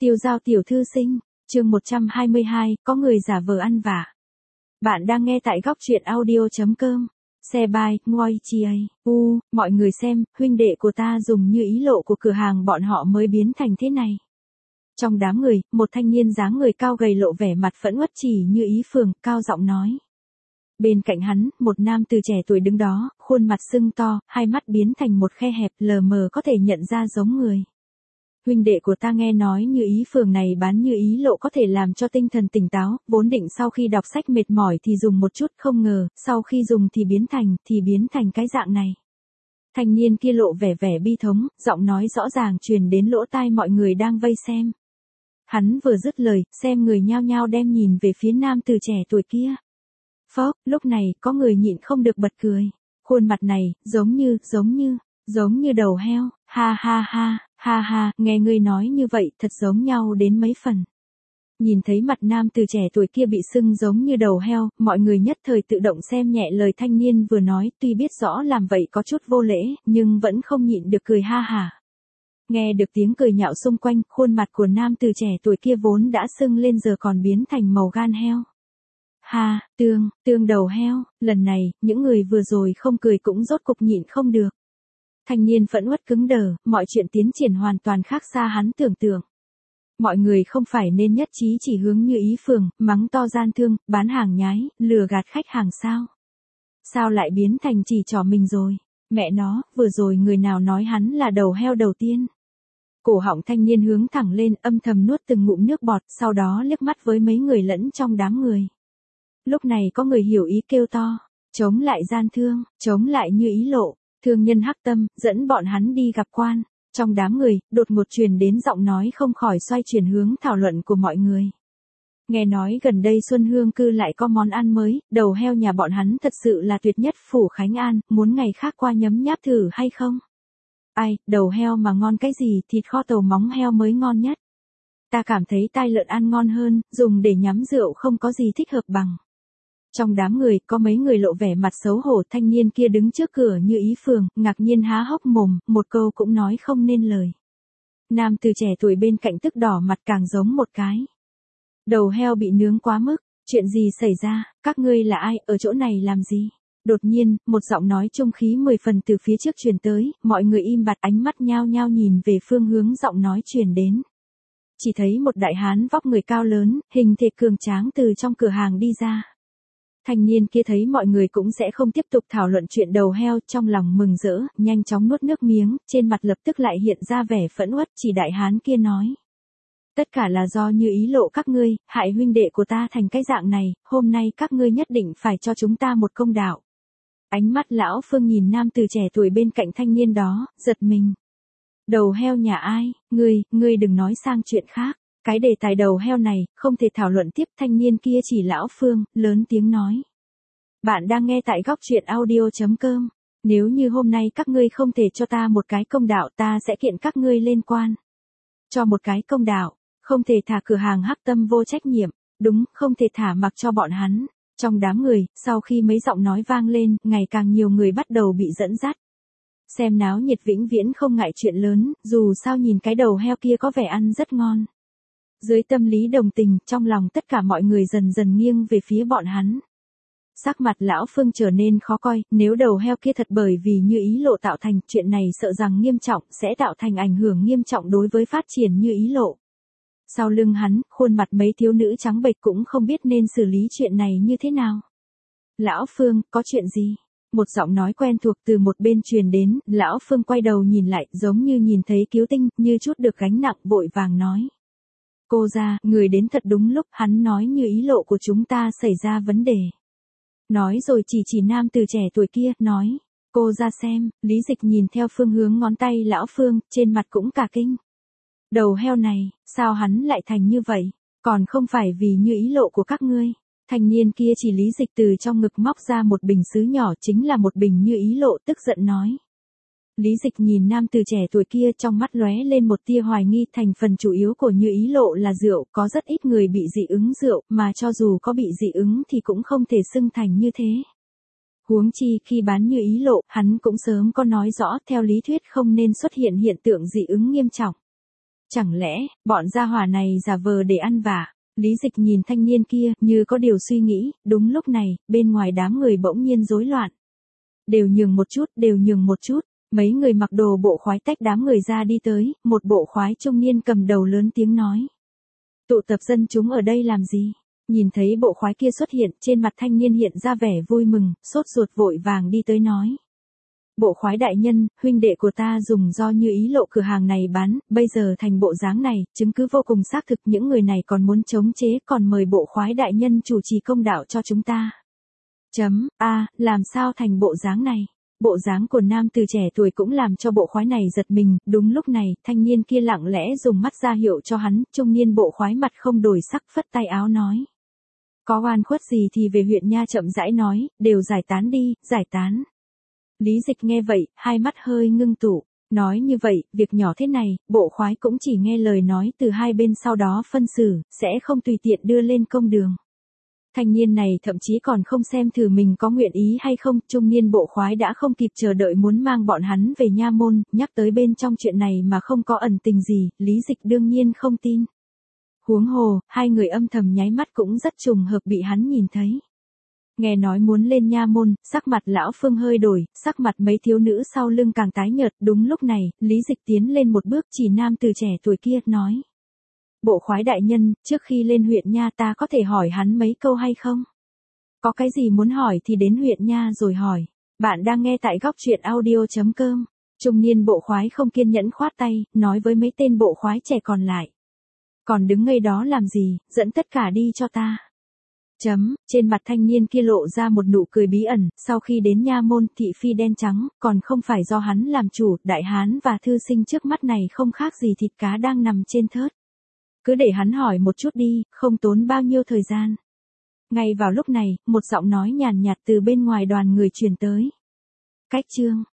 Tiêu giao tiểu thư sinh, chương 122, có người giả vờ ăn vạ. Bạn đang nghe tại góc truyện audio.com. Xe bài, ngoi chi ấy. Mọi người xem, huynh đệ của ta dùng như ý lộ của cửa hàng bọn họ mới biến thành thế này. Trong đám người, một thanh niên dáng người cao gầy lộ vẻ mặt phẫn uất chỉ như ý phường, cao giọng nói. Bên cạnh hắn, một nam từ trẻ tuổi đứng đó, khuôn mặt sưng to, hai mắt biến thành một khe hẹp lờ mờ có thể nhận ra giống người. Huynh đệ của ta nghe nói như ý phường này bán như ý lộ có thể làm cho tinh thần tỉnh táo, vốn định sau khi đọc sách mệt mỏi thì dùng một chút, không ngờ, sau khi dùng thì biến thành cái dạng này. Thanh niên kia lộ vẻ bi thống, giọng nói rõ ràng truyền đến lỗ tai mọi người đang vây xem. Hắn vừa dứt lời, xem người nhao nhao đem nhìn về phía nam từ trẻ tuổi kia. Phốc, lúc này, có người nhịn không được bật cười. Khuôn mặt này, giống như đầu heo, ha, nghe ngươi nói như vậy thật giống nhau đến mấy phần. Nhìn thấy mặt nam từ trẻ tuổi kia bị sưng giống như đầu heo, mọi người nhất thời tự động xem nhẹ lời thanh niên vừa nói, tuy biết rõ làm vậy có chút vô lễ, nhưng vẫn không nhịn được cười ha hả. Nghe được tiếng cười nhạo xung quanh, khuôn mặt của nam từ trẻ tuổi kia vốn đã sưng lên giờ còn biến thành màu gan heo. Ha, tương đầu heo, lần này, những người vừa rồi không cười cũng rốt cục nhịn không được. Thanh niên phẫn uất cứng đờ, mọi chuyện tiến triển hoàn toàn khác xa hắn tưởng tượng. Mọi người không phải nên nhất trí chỉ hướng như ý phường, mắng to gian thương, bán hàng nhái, lừa gạt khách hàng sao? Sao lại biến thành chỉ trỏ mình rồi? Mẹ nó, vừa rồi người nào nói hắn là đầu heo đầu tiên? Cổ họng thanh niên hướng thẳng lên, âm thầm nuốt từng ngụm nước bọt, sau đó liếc mắt với mấy người lẫn trong đám người. Lúc này có người hiểu ý kêu to, chống lại gian thương, chống lại như ý lộ. Thương nhân hắc tâm, dẫn bọn hắn đi gặp quan. Trong đám người, đột ngột truyền đến giọng nói không khỏi xoay chuyển hướng thảo luận của mọi người. Nghe nói gần đây Xuân Hương Cư lại có món ăn mới, đầu heo nhà bọn hắn thật sự là tuyệt nhất phủ Khánh An, muốn ngày khác qua nhấm nháp thử hay không? Ai, đầu heo mà ngon cái gì, thịt kho tàu móng heo mới ngon nhất. Ta cảm thấy tai lợn ăn ngon hơn, dùng để nhắm rượu không có gì thích hợp bằng. Trong đám người, có mấy người lộ vẻ mặt xấu hổ, thanh niên kia đứng trước cửa như ý phường, ngạc nhiên há hốc mồm, một câu cũng nói không nên lời. Nam từ trẻ tuổi bên cạnh tức đỏ mặt càng giống một cái. Đầu heo bị nướng quá mức, chuyện gì xảy ra, các ngươi là ai, ở chỗ này làm gì? Đột nhiên, một giọng nói trung khí 10 phần từ phía trước truyền tới, mọi người im bặt ánh mắt nhao nhao nhìn về phương hướng giọng nói truyền đến. Chỉ thấy một đại hán vóc người cao lớn, hình thể cường tráng từ trong cửa hàng đi ra. Thanh niên kia thấy mọi người cũng sẽ không tiếp tục thảo luận chuyện đầu heo, trong lòng mừng rỡ, nhanh chóng nuốt nước miếng, trên mặt lập tức lại hiện ra vẻ phẫn uất, chỉ đại hán kia nói. Tất cả là do như ý lộ các ngươi, hại huynh đệ của ta thành cái dạng này, hôm nay các ngươi nhất định phải cho chúng ta một công đạo. Ánh mắt lão Phương nhìn nam từ trẻ tuổi bên cạnh thanh niên đó, giật mình. Đầu heo nhà ai, ngươi đừng nói sang chuyện khác. Cái đề tài đầu heo này, không thể thảo luận tiếp, thanh niên kia chỉ lão Phương, lớn tiếng nói. Bạn đang nghe tại góc truyện audio.com. Nếu như hôm nay các ngươi không thể cho ta một cái công đạo, ta sẽ kiện các ngươi lên quan. Cho một cái công đạo, không thể thả cửa hàng hắc tâm vô trách nhiệm, đúng, không thể thả mặc cho bọn hắn. Trong đám người, sau khi mấy giọng nói vang lên, ngày càng nhiều người bắt đầu bị dẫn dắt. Xem náo nhiệt vĩnh viễn không ngại chuyện lớn, dù sao nhìn cái đầu heo kia có vẻ ăn rất ngon. Dưới tâm lý đồng tình, trong lòng tất cả mọi người dần dần nghiêng về phía bọn hắn. Sắc mặt lão Phương trở nên khó coi, nếu đầu heo kia thật bởi vì như ý lộ tạo thành, chuyện này sợ rằng nghiêm trọng, sẽ tạo thành ảnh hưởng nghiêm trọng đối với phát triển như ý lộ. Sau lưng hắn, khuôn mặt mấy thiếu nữ trắng bệch cũng không biết nên xử lý chuyện này như thế nào. Lão Phương, có chuyện gì? Một giọng nói quen thuộc từ một bên truyền đến, lão Phương quay đầu nhìn lại, giống như nhìn thấy cứu tinh, như chút được gánh nặng, vội vàng nói. Cô ra, người đến thật đúng lúc, hắn nói như ý lộ của chúng ta xảy ra vấn đề. Nói rồi chỉ nam từ trẻ tuổi kia, nói. Cô ra xem, Lý Dịch nhìn theo phương hướng ngón tay lão Phương, trên mặt cũng cả kinh. Đầu heo này, sao hắn lại thành như vậy? Còn không phải vì như ý lộ của các ngươi. Thanh niên kia chỉ Lý Dịch từ trong ngực móc ra một bình sứ nhỏ, chính là một bình như ý lộ, tức giận nói. Lý Dịch nhìn nam từ trẻ tuổi kia, trong mắt lóe lên một tia hoài nghi, thành phần chủ yếu của như ý lộ là rượu, có rất ít người bị dị ứng rượu, mà cho dù có bị dị ứng thì cũng không thể xưng thành như thế. Huống chi khi bán như ý lộ, hắn cũng sớm có nói rõ, theo lý thuyết không nên xuất hiện hiện tượng dị ứng nghiêm trọng. Chẳng lẽ, bọn gia hỏa này giả vờ để ăn vạ? Lý Dịch nhìn thanh niên kia, như có điều suy nghĩ, đúng lúc này, bên ngoài đám người bỗng nhiên rối loạn. Đều nhường một chút, đều nhường một chút. Mấy người mặc đồ bộ khoái tách đám người ra đi tới, một bộ khoái trung niên cầm đầu lớn tiếng nói. Tụ tập dân chúng ở đây làm gì? Nhìn thấy bộ khoái kia xuất hiện, trên mặt thanh niên hiện ra vẻ vui mừng, sốt ruột vội vàng đi tới nói. Bộ khoái đại nhân, huynh đệ của ta dùng do như ý lộ cửa hàng này bán, bây giờ thành bộ dáng này, chứng cứ vô cùng xác thực, những người này còn muốn chống chế, còn mời bộ khoái đại nhân chủ trì công đạo cho chúng ta. Làm sao thành bộ dáng này? Bộ dáng của nam từ trẻ tuổi cũng làm cho bộ khoái này giật mình, đúng lúc này, thanh niên kia lặng lẽ dùng mắt ra hiệu cho hắn, trung niên bộ khoái mặt không đổi sắc phất tay áo nói. Có oan khuất gì thì về huyện nha, chậm rãi nói, đều giải tán đi, giải tán. Lý Dịch nghe vậy, hai mắt hơi ngưng tụ, nói như vậy, việc nhỏ thế này, bộ khoái cũng chỉ nghe lời nói từ hai bên sau đó phân xử, sẽ không tùy tiện đưa lên công đường. Thanh niên này thậm chí còn không xem thử mình có nguyện ý hay không, trung niên bộ khoái đã không kịp chờ đợi muốn mang bọn hắn về nha môn, nhắc tới bên trong chuyện này mà không có ẩn tình gì, Lý Dịch đương nhiên không tin. Huống hồ, hai người âm thầm nháy mắt cũng rất trùng hợp bị hắn nhìn thấy. Nghe nói muốn lên nha môn, sắc mặt lão Phương hơi đổi, sắc mặt mấy thiếu nữ sau lưng càng tái nhợt, đúng lúc này, Lý Dịch tiến lên một bước chỉ nam từ trẻ tuổi kia, nói. Bộ khoái đại nhân, trước khi lên huyện nha ta có thể hỏi hắn mấy câu hay không? Có cái gì muốn hỏi thì đến huyện nha rồi hỏi. Bạn đang nghe tại góc truyện audio.com. Trung niên bộ khoái không kiên nhẫn khoát tay, nói với mấy tên bộ khoái trẻ còn lại. Còn đứng ngây đó làm gì, dẫn tất cả đi cho ta. Trên mặt thanh niên kia lộ ra một nụ cười bí ẩn, sau khi đến nha môn thị phi đen trắng, còn không phải do hắn làm chủ, đại hán và thư sinh trước mắt này không khác gì thịt cá đang nằm trên thớt. Cứ để hắn hỏi một chút đi, không tốn bao nhiêu thời gian. Ngay vào lúc này, một giọng nói nhàn nhạt từ bên ngoài đoàn người truyền tới. Cách chương